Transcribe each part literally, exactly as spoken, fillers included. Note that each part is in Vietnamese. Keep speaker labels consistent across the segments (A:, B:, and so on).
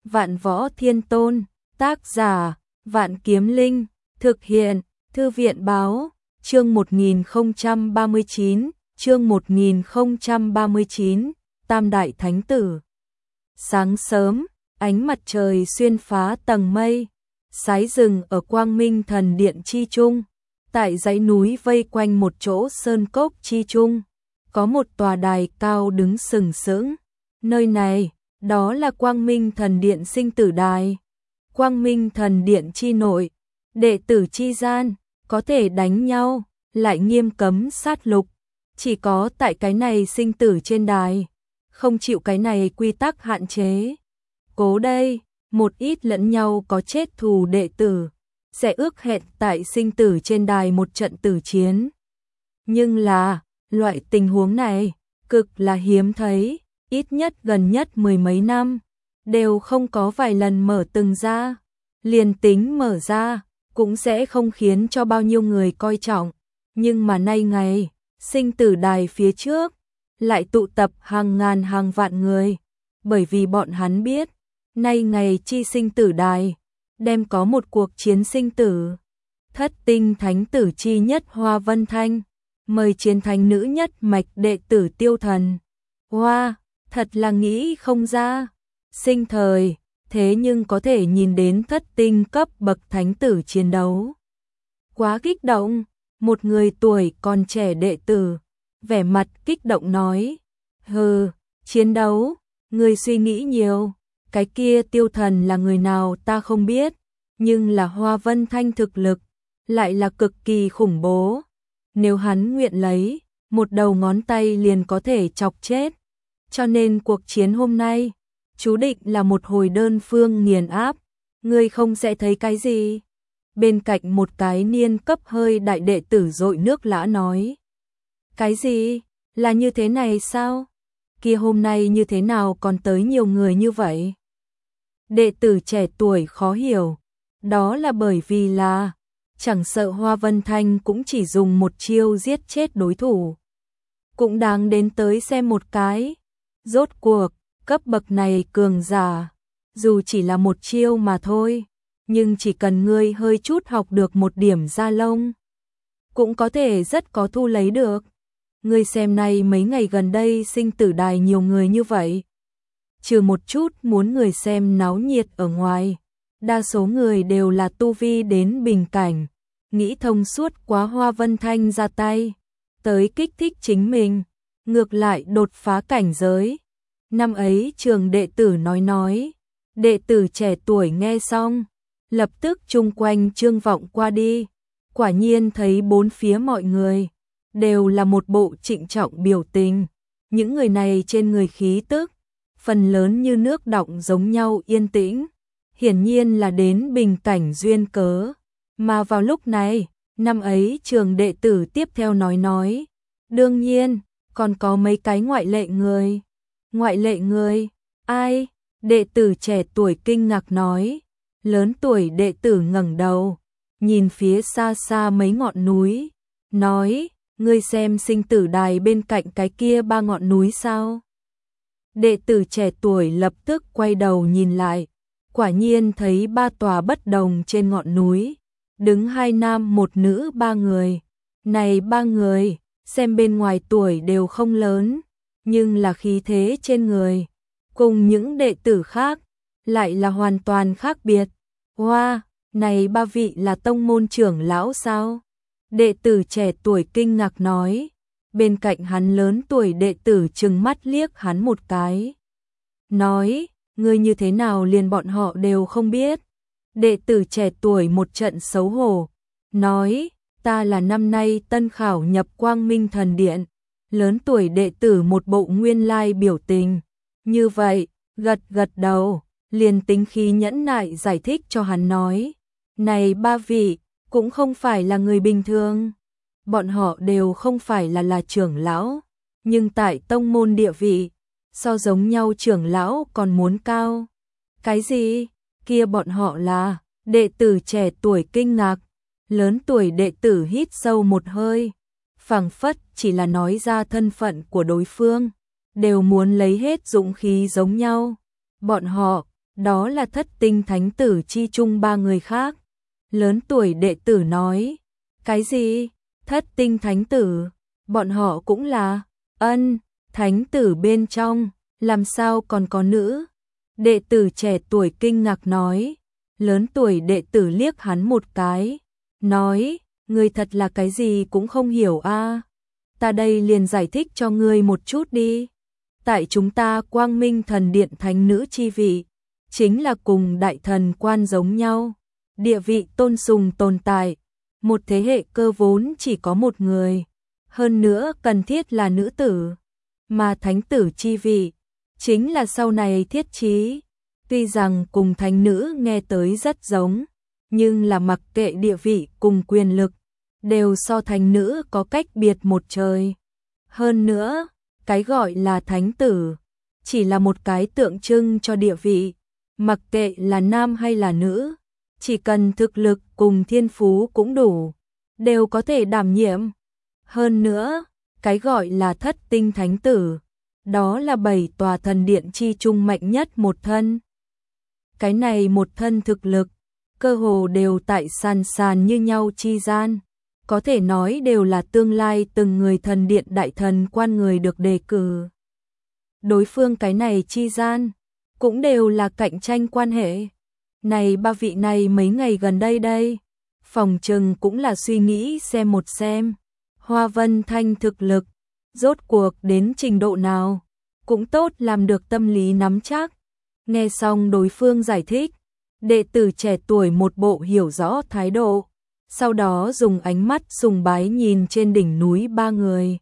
A: Vạn Võ Thiên Tôn, tác giả, Vạn Kiếm Linh, thực hiện, Thư viện báo, chương một nghìn không trăm ba mươi chín, chương một nghìn không trăm ba mươi chín, Tam Đại Thánh Tử. Sáng sớm, ánh mặt trời xuyên phá tầng mây, sái rừng ở Quang Minh Thần Điện chi trung, tại dãy núi vây quanh một chỗ sơn cốc chi trung, có một tòa đài cao đứng sừng sững. Nơi này, đó là Quang Minh Thần Điện sinh tử đài. Quang Minh Thần Điện chi nội, đệ tử chi gian, có thể đánh nhau, lại nghiêm cấm sát lục. Chỉ có tại cái này sinh tử trên đài, không chịu cái này quy tắc hạn chế. Cố đây, một ít lẫn nhau có chết thù đệ tử, sẽ ước hẹn tại sinh tử trên đài một trận tử chiến. Nhưng là, loại tình huống này, cực là hiếm thấy, ít nhất gần nhất mười mấy năm, đều không có vài lần mở từng ra. Liền tính mở ra, cũng sẽ không khiến cho bao nhiêu người coi trọng. Nhưng mà nay ngày, sinh tử đài phía trước, lại tụ tập hàng ngàn hàng vạn người. Bởi vì bọn hắn biết, nay ngày chi sinh tử đài, đem có một cuộc chiến sinh tử. Thất tinh thánh tử chi nhất Hoa Vân Thanh, mời chiến thánh nữ nhất mạch đệ tử Tiêu Thần. Hoa, wow, thật là nghĩ không ra. Sinh thời, thế nhưng có thể nhìn đến thất tinh cấp bậc thánh tử chiến đấu. Quá kích động, một người tuổi còn trẻ đệ tử, vẻ mặt kích động nói, hừ, chiến đấu, người suy nghĩ nhiều, cái kia Tiêu Thần là người nào ta không biết, nhưng là Hoa Vân Thanh thực lực, lại là cực kỳ khủng bố. Nếu hắn nguyện lấy, một đầu ngón tay liền có thể chọc chết. Cho nên cuộc chiến hôm nay, chú định là một hồi đơn phương nghiền áp, ngươi không sẽ thấy cái gì. Bên cạnh một cái niên cấp hơi đại đệ tử dội nước lã nói. Cái gì? Là như thế này sao? Kia hôm nay như thế nào còn tới nhiều người như vậy? Đệ tử trẻ tuổi khó hiểu, đó là bởi vì là, chẳng sợ Hoa Vân Thanh cũng chỉ dùng một chiêu giết chết đối thủ. Cũng đáng đến tới xem một cái. Rốt cuộc, cấp bậc này cường giả, dù chỉ là một chiêu mà thôi, nhưng chỉ cần ngươi hơi chút học được một điểm da lông, cũng có thể rất có thu lấy được. Ngươi xem này mấy ngày gần đây sinh tử đài nhiều người như vậy. Trừ một chút muốn người xem náo nhiệt ở ngoài, đa số người đều là tu vi đến bình cảnh, nghĩ thông suốt quá Hoa Vân Thanh ra tay, tới kích thích chính mình, ngược lại đột phá cảnh giới. Năm ấy trường đệ tử nói nói, đệ tử trẻ tuổi nghe xong, lập tức chung quanh trương vọng qua đi, quả nhiên thấy bốn phía mọi người, đều là một bộ trịnh trọng biểu tình, những người này trên người khí tức, phần lớn như nước đọng giống nhau yên tĩnh, hiển nhiên là đến bình cảnh duyên cớ, mà vào lúc này, năm ấy trường đệ tử tiếp theo nói nói, đương nhiên, còn có mấy cái ngoại lệ người. Ngoại lệ người, ai? Đệ tử trẻ tuổi kinh ngạc nói, lớn tuổi đệ tử ngẩng đầu, nhìn phía xa xa mấy ngọn núi, nói, ngươi xem sinh tử đài bên cạnh cái kia ba ngọn núi sao? Đệ tử trẻ tuổi lập tức quay đầu nhìn lại, quả nhiên thấy ba tòa bất đồng trên ngọn núi, đứng hai nam một nữ ba người. Này ba người, xem bên ngoài tuổi đều không lớn, nhưng là khí thế trên người, cùng những đệ tử khác, lại là hoàn toàn khác biệt. Hoa, wow, này ba vị là tông môn trưởng lão sao? Đệ tử trẻ tuổi kinh ngạc nói, bên cạnh hắn lớn tuổi đệ tử trừng mắt liếc hắn một cái. Nói, ngươi như thế nào liền bọn họ đều không biết. Đệ tử trẻ tuổi một trận xấu hổ, nói, ta là năm nay tân khảo nhập Quang Minh Thần Điện. Lớn tuổi đệ tử một bộ nguyên lai biểu tình, như vậy, gật gật đầu, liền tính khí nhẫn nại giải thích cho hắn nói, này ba vị, cũng không phải là người bình thường, bọn họ đều không phải là là trưởng lão, nhưng tại tông môn địa vị, so giống nhau trưởng lão còn muốn cao. Cái gì? Kia bọn họ là, đệ tử trẻ tuổi kinh ngạc, lớn tuổi đệ tử hít sâu một hơi. Phảng phất chỉ là nói ra thân phận của đối phương, đều muốn lấy hết dũng khí giống nhau. Bọn họ, đó là thất tinh thánh tử chi chung ba người khác. Lớn tuổi đệ tử nói, cái gì? Thất tinh thánh tử, bọn họ cũng là, ân, thánh tử bên trong, làm sao còn có nữ? Đệ tử trẻ tuổi kinh ngạc nói, lớn tuổi đệ tử liếc hắn một cái, nói, ngươi thật là cái gì cũng không hiểu a. Ta đây liền giải thích cho ngươi một chút đi. Tại chúng ta Quang Minh Thần Điện thánh nữ chi vị, chính là cùng đại thần quan giống nhau, địa vị tôn sùng tồn tại, một thế hệ cơ vốn chỉ có một người, hơn nữa cần thiết là nữ tử, mà thánh tử chi vị chính là sau này thiết trí. Tuy rằng cùng thánh nữ nghe tới rất giống, nhưng là mặc kệ địa vị cùng quyền lực, đều so thánh nữ có cách biệt một trời. Hơn nữa, cái gọi là thánh tử, chỉ là một cái tượng trưng cho địa vị, mặc kệ là nam hay là nữ, chỉ cần thực lực cùng thiên phú cũng đủ, đều có thể đảm nhiệm. Hơn nữa, cái gọi là thất tinh thánh tử, đó là bảy tòa thần điện chi chung mạnh nhất một thân. Cái này một thân thực lực, cơ hồ đều tại sàn sàn như nhau chi gian, có thể nói đều là tương lai từng người thần điện đại thần quan người được đề cử. Đối phương cái này chi gian, cũng đều là cạnh tranh quan hệ. Này ba vị này mấy ngày gần đây đây, phòng trừng cũng là suy nghĩ xem một xem, Hoa Vân Thanh thực lực, rốt cuộc đến trình độ nào, cũng tốt làm được tâm lý nắm chắc. Nghe xong đối phương giải thích, đệ tử trẻ tuổi một bộ hiểu rõ thái độ, sau đó dùng ánh mắt sùng bái nhìn trên đỉnh núi ba người.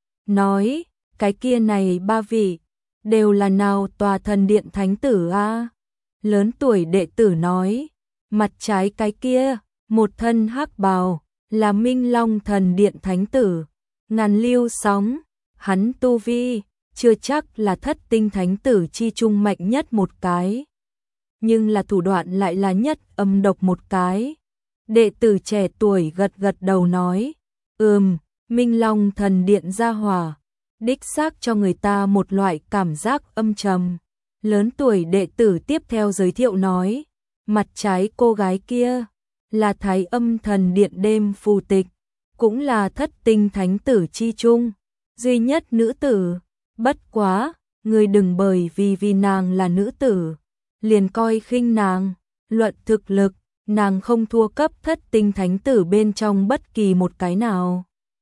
A: Nói, cái kia này ba vị, đều là nào tòa thần điện thánh tử a? Lớn tuổi đệ tử nói, mặt trái cái kia, một thân hắc bào, là Minh Long thần điện thánh tử, ngàn lưu sóng, hắn tu vi, chưa chắc là thất tinh thánh tử chi trung mạnh nhất một cái, nhưng là thủ đoạn lại là nhất âm độc một cái. Đệ tử trẻ tuổi gật gật đầu nói, ừm, Minh Long thần điện gia hỏa, đích xác cho người ta một loại cảm giác âm trầm. Lớn tuổi đệ tử tiếp theo giới thiệu nói, mặt trái cô gái kia, là Thái Âm thần điện đêm phù tịch, cũng là thất tinh thánh tử chi trung, duy nhất nữ tử. Bất quá, người đừng bởi vì vì nàng là nữ tử, liền coi khinh nàng, luận thực lực, nàng không thua cấp thất tinh thánh tử bên trong bất kỳ một cái nào.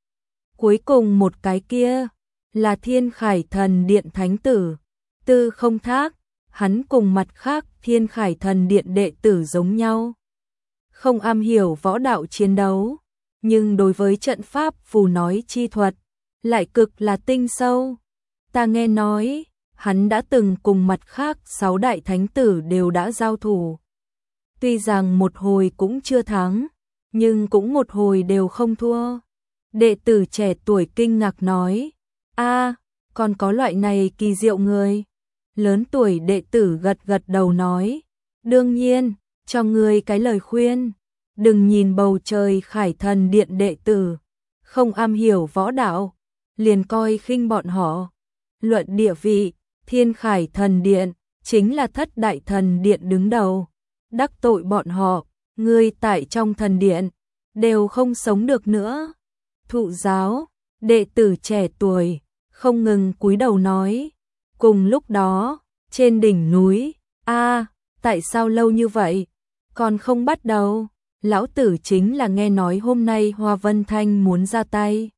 A: Cuối cùng một cái kia, là Thiên Khải thần điện thánh tử, Tư Không Thác, hắn cùng mặt khác Thiên Khải thần điện đệ tử giống nhau. Không am hiểu võ đạo chiến đấu, nhưng đối với trận pháp phù nói chi thuật, lại cực là tinh sâu. Ta nghe nói, hắn đã từng cùng mặt khác sáu đại thánh tử đều đã giao thủ. Tuy rằng một hồi cũng chưa thắng, nhưng cũng một hồi đều không thua. Đệ tử trẻ tuổi kinh ngạc nói, a, còn có loại này kỳ diệu người. Lớn tuổi đệ tử gật gật đầu nói, đương nhiên, cho ngươi cái lời khuyên, đừng nhìn bầu trời Khải thần điện đệ tử, không am hiểu võ đạo, liền coi khinh bọn họ. Luận địa vị, Thiên Khải thần điện, chính là thất đại thần điện đứng đầu. Đắc tội bọn họ, ngươi tại trong thần điện, đều không sống được nữa. Thụ giáo, đệ tử trẻ tuổi, không ngừng cúi đầu nói. Cùng lúc đó, trên đỉnh núi, a, tại sao lâu như vậy? Còn không bắt đầu, lão tử chính là nghe nói hôm nay Hoa Vân Thanh muốn ra tay.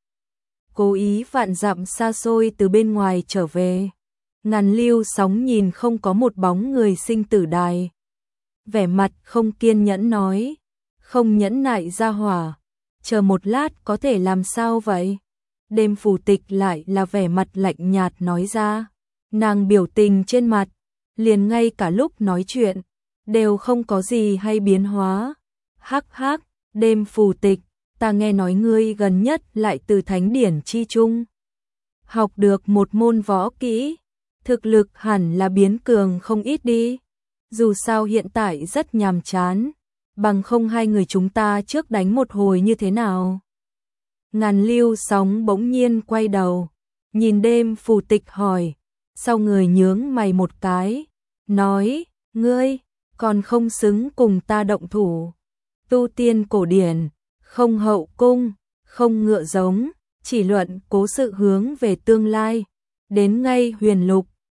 A: Cố ý vạn dặm xa xôi từ bên ngoài trở về. Ngàn lưu sóng nhìn không có một bóng người sinh tử đài. Vẻ mặt không kiên nhẫn nói, không nhẫn nại ra hỏa, chờ một lát có thể làm sao vậy? Đêm phù tịch lại là vẻ mặt lạnh nhạt nói ra, nàng biểu tình trên mặt, liền ngay cả lúc nói chuyện, đều không có gì hay biến hóa. Hắc hắc, đêm phù tịch, ta nghe nói ngươi gần nhất lại từ thánh điển chi trung học được một môn võ kỹ, thực lực hẳn là biến cường không ít đi. Dù sao hiện tại rất nhàm chán, bằng không hai người chúng ta trước đánh một hồi như thế nào? Ngàn lưu sóng bỗng nhiên quay đầu, nhìn đêm phù tịch hỏi, sau người nhướng mày một cái, nói, Ngươi, còn không xứng cùng ta động thủ. Tu tiên cổ điển, không hậu cung, không ngựa giống, chỉ luận cố sự hướng về tương lai. Đến ngay huyền lục,